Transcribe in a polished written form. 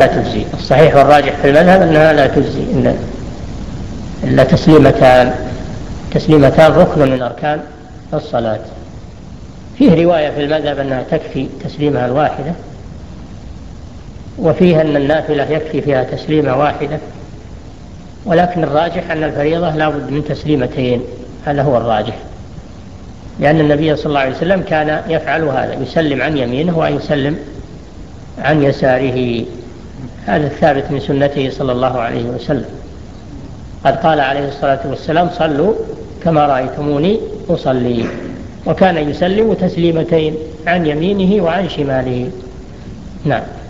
لا تجزي. الصحيح والراجح في المذهب أنها لا تجزي إلا تسليمتان ركن من أركان الصلاة. فيه رواية في المذهب أنها تكفي تسليمها الواحدة، وفيها أن النافلة يكفي فيها تسليمة واحدة، ولكن الراجح أن الفريضة لا بد من تسليمتين. هذا هو الراجح، لأن النبي صلى الله عليه وسلم كان يفعل هذا، يسلم عن يمينه ويسلم عن يساره. هذا الثابت من سنته صلى الله عليه وسلم. قد قال عليه الصلاة والسلام: صلوا كما رأيتموني أصلي. وكان يسلم تسليمتين عن يمينه وعن شماله. نعم.